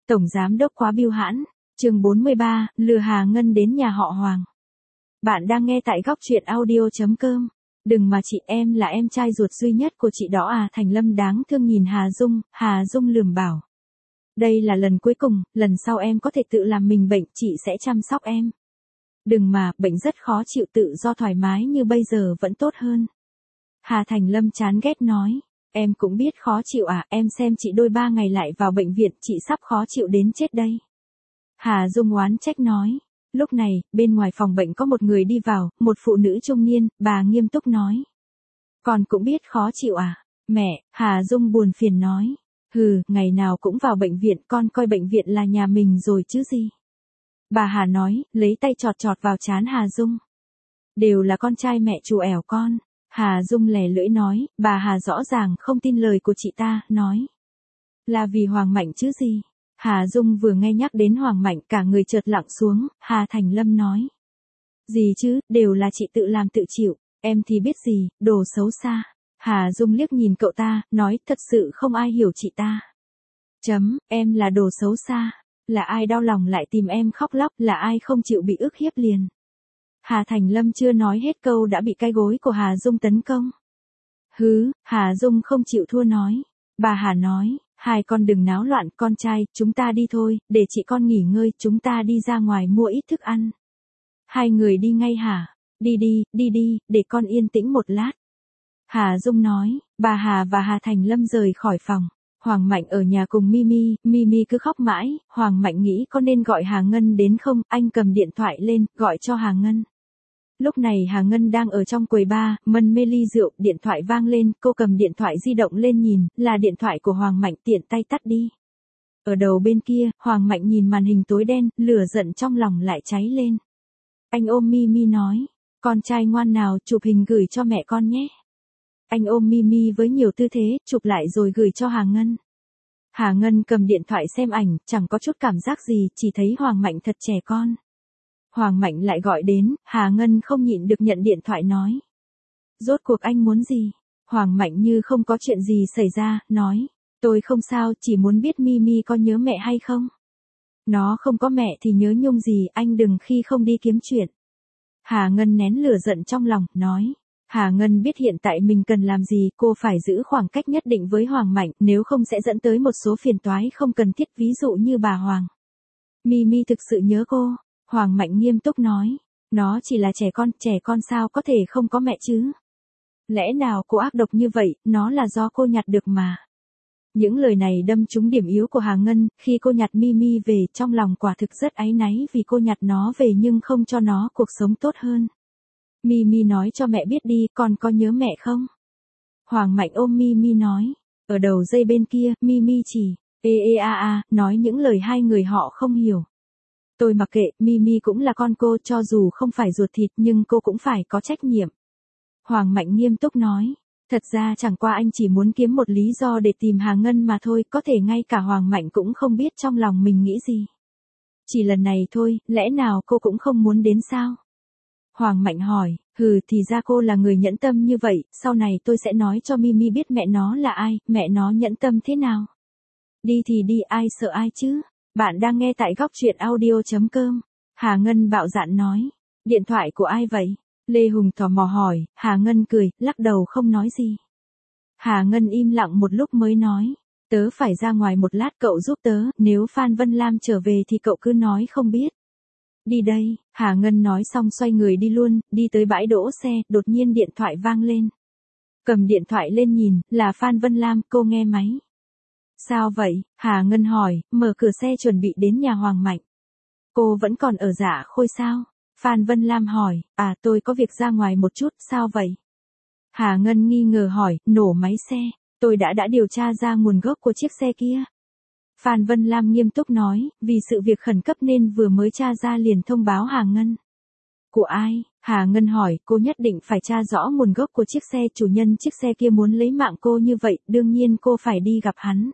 Tổng giám đốc quá bưu hãn. Chương 43, lừa Hà Ngân đến nhà họ Hoàng. Bạn đang nghe tại góc truyện audio.com. Đừng mà chị, em là em trai ruột duy nhất của chị đó à. Thành Lâm đáng thương nhìn Hà Dung lườm bảo. Đây là lần cuối cùng, lần sau em có thể tự làm mình bệnh, chị sẽ chăm sóc em. Đừng mà, bệnh rất khó chịu, tự do thoải mái như bây giờ vẫn tốt hơn. Hà Thành Lâm chán ghét nói. Em cũng biết khó chịu à, em xem chị đôi 3 ngày lại vào bệnh viện, chị sắp khó chịu đến chết đây. Hà Dung oán trách nói. Lúc này, bên ngoài phòng bệnh có một người đi vào, một phụ nữ trung niên, bà nghiêm túc nói. Con cũng biết khó chịu à? Mẹ, Hà Dung buồn phiền nói. Ngày nào cũng vào bệnh viện, con coi bệnh viện là nhà mình rồi chứ gì. Bà Hà nói, lấy tay chọt chọt vào trán Hà Dung. Đều là con trai mẹ trù ẻo con. Hà Dung lè lưỡi nói, bà Hà rõ ràng không tin lời của chị ta, nói. Là vì Hoàng Mạnh chứ gì. Hà Dung vừa nghe nhắc đến Hoàng Mạnh cả người chợt lặng xuống, Hà Thành Lâm nói. Gì chứ, đều là chị tự làm tự chịu, em thì biết gì, đồ xấu xa. Hà Dung liếc nhìn cậu ta, nói thật sự không ai hiểu chị ta. Em là đồ xấu xa, là ai đau lòng lại tìm em khóc lóc, là ai không chịu bị ức hiếp liền. Hà Thành Lâm chưa nói hết câu đã bị cái gối của Hà Dung tấn công. Hà Dung không chịu thua nói. Bà Hà nói, hai con đừng náo loạn, con trai, chúng ta đi thôi, để chị con nghỉ ngơi, chúng ta đi ra ngoài mua ít thức ăn. Hai người đi ngay hả? Đi, để con yên tĩnh một lát. Hà Dung nói, bà Hà và Hà Thành Lâm rời khỏi phòng. Hoàng Mạnh ở nhà cùng Mimi cứ khóc mãi, Hoàng Mạnh nghĩ có nên gọi Hà Ngân đến không, anh cầm điện thoại lên, gọi cho Hà Ngân. Lúc này Hà Ngân đang ở trong quầy bar, mân mê ly rượu, điện thoại vang lên, cô cầm điện thoại di động lên nhìn, là điện thoại của Hoàng Mạnh, tiện tay tắt đi. Ở đầu bên kia, Hoàng Mạnh nhìn màn hình tối đen, lửa giận trong lòng lại cháy lên. Anh ôm Mimi nói, con trai ngoan nào, chụp hình gửi cho mẹ con nhé. Anh ôm Mimi với nhiều tư thế, chụp lại rồi gửi cho Hà Ngân. Hà Ngân cầm điện thoại xem ảnh, chẳng có chút cảm giác gì, chỉ thấy Hoàng Mạnh thật trẻ con. Hoàng Mạnh lại gọi đến, Hà Ngân không nhịn được nhận điện thoại nói. Rốt cuộc anh muốn gì? Hoàng Mạnh như không có chuyện gì xảy ra, nói. Tôi không sao, chỉ muốn biết Mimi có nhớ mẹ hay không? Nó không có mẹ thì nhớ Nhung gì, anh đừng khi không đi kiếm chuyện. Hà Ngân nén lửa giận trong lòng, nói. Hà Ngân biết hiện tại mình cần làm gì, cô phải giữ khoảng cách nhất định với Hoàng Mạnh, nếu không sẽ dẫn tới một số phiền toái không cần thiết, ví dụ như bà Hoàng. Mimi thực sự nhớ cô. Hoàng Mạnh nghiêm túc nói, nó chỉ là trẻ con sao có thể không có mẹ chứ? Lẽ nào cô ác độc như vậy, nó là do cô nhặt được mà. Những lời này đâm trúng điểm yếu của Hà Ngân, khi cô nhặt Mimi về, trong lòng quả thực rất áy náy vì cô nhặt nó về nhưng không cho nó cuộc sống tốt hơn. Mimi nói cho mẹ biết đi, con có nhớ mẹ không? Hoàng Mạnh ôm Mimi nói, ở đầu dây bên kia, Mimi chỉ, nói những lời hai người họ không hiểu. Tôi mặc kệ, Mimi cũng là con cô, cho dù không phải ruột thịt nhưng cô cũng phải có trách nhiệm. Hoàng Mạnh nghiêm túc nói, thật ra chẳng qua anh chỉ muốn kiếm một lý do để tìm Hà Ngân mà thôi, có thể ngay cả Hoàng Mạnh cũng không biết trong lòng mình nghĩ gì. Chỉ lần này thôi, lẽ nào cô cũng không muốn đến sao? Hoàng Mạnh hỏi, thì ra cô là người nhẫn tâm như vậy, sau này tôi sẽ nói cho Mimi biết mẹ nó là ai, mẹ nó nhẫn tâm thế nào. Đi thì đi, ai sợ ai chứ? Bạn đang nghe tại góc truyện audio.com. Hà Ngân bạo dạn nói. Điện thoại của ai vậy? Lê Hùng tò mò hỏi, Hà Ngân cười, lắc đầu không nói gì. Hà Ngân im lặng một lúc mới nói. Tớ phải ra ngoài một lát, cậu giúp tớ, nếu Phan Vân Lam trở về thì cậu cứ nói không biết. Đi đây, Hà Ngân nói xong xoay người đi luôn, đi tới bãi đỗ xe, đột nhiên điện thoại vang lên. Cầm điện thoại lên nhìn, là Phan Vân Lam, cô nghe máy. Sao vậy? Hà Ngân hỏi, mở cửa xe chuẩn bị đến nhà Hoàng Mạnh. Cô vẫn còn ở Dạ Khôi sao? Phan Vân Lam hỏi, tôi có việc ra ngoài một chút, sao vậy? Hà Ngân nghi ngờ hỏi, nổ máy xe, tôi đã điều tra ra nguồn gốc của chiếc xe kia. Phan Vân Lam nghiêm túc nói, vì sự việc khẩn cấp nên vừa mới tra ra liền thông báo Hà Ngân. Của ai? Hà Ngân hỏi, cô nhất định phải tra rõ nguồn gốc của chiếc xe, chủ nhân chiếc xe kia muốn lấy mạng cô như vậy, đương nhiên cô phải đi gặp hắn.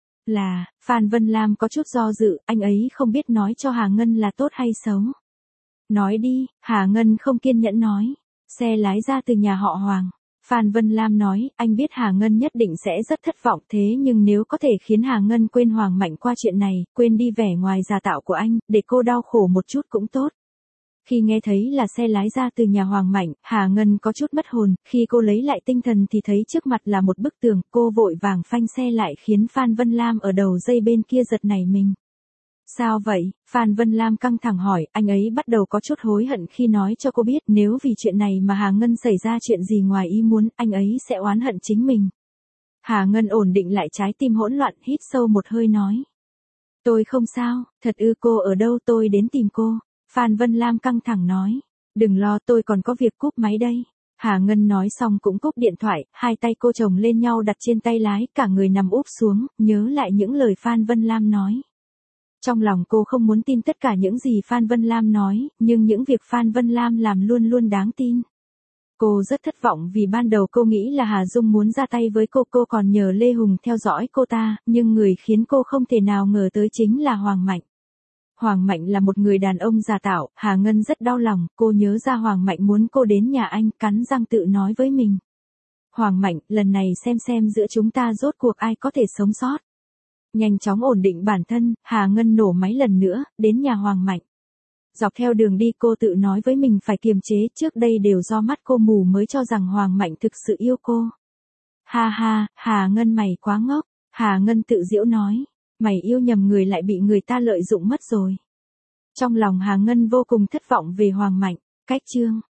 Phan Vân Lam có chút do dự, anh ấy không biết nói cho Hà Ngân là tốt hay xấu. Nói đi, Hà Ngân không kiên nhẫn nói. Xe lái ra từ nhà họ Hoàng. Phan Vân Lam nói, anh biết Hà Ngân nhất định sẽ rất thất vọng thế nhưng nếu có thể khiến Hà Ngân quên Hoàng Mạnh qua chuyện này, quên đi vẻ ngoài giả tạo của anh, để cô đau khổ một chút cũng tốt. Khi nghe thấy là xe lái ra từ nhà Hoàng Mạnh, Hà Ngân có chút mất hồn, khi cô lấy lại tinh thần thì thấy trước mặt là một bức tường, cô vội vàng phanh xe lại khiến Phan Vân Lam ở đầu dây bên kia giật nảy mình. Sao vậy? Phan Vân Lam căng thẳng hỏi, anh ấy bắt đầu có chút hối hận khi nói cho cô biết nếu vì chuyện này mà Hà Ngân xảy ra chuyện gì ngoài ý muốn, anh ấy sẽ oán hận chính mình. Hà Ngân ổn định lại trái tim hỗn loạn, hít sâu một hơi nói. Tôi không sao, thật ư, cô ở đâu, tôi đến tìm cô. Phan Vân Lam căng thẳng nói. Đừng lo, tôi còn có việc, cúp máy đây. Hà Ngân nói xong cũng cúp điện thoại, hai tay cô chồng lên nhau đặt trên tay lái, cả người nằm úp xuống, nhớ lại những lời Phan Vân Lam nói. Trong lòng cô không muốn tin tất cả những gì Phan Vân Lam nói, nhưng những việc Phan Vân Lam làm luôn luôn đáng tin. Cô rất thất vọng vì ban đầu cô nghĩ là Hà Dung muốn ra tay với cô còn nhờ Lê Hùng theo dõi cô ta, nhưng người khiến cô không thể nào ngờ tới chính là Hoàng Mạnh. Hoàng Mạnh là một người đàn ông giả tạo, Hà Ngân rất đau lòng, cô nhớ ra Hoàng Mạnh muốn cô đến nhà anh, cắn răng tự nói với mình. Hoàng Mạnh, lần này xem giữa chúng ta rốt cuộc ai có thể sống sót. Nhanh chóng ổn định bản thân, Hà Ngân nổ máy lần nữa, đến nhà Hoàng Mạnh. Dọc theo đường đi cô tự nói với mình phải kiềm chế, trước đây đều do mắt cô mù mới cho rằng Hoàng Mạnh thực sự yêu cô. Ha ha, Hà Ngân mày quá ngốc, Hà Ngân tự giễu nói, mày yêu nhầm người lại bị người ta lợi dụng mất rồi. Trong lòng Hà Ngân vô cùng thất vọng về Hoàng Mạnh, cách chương.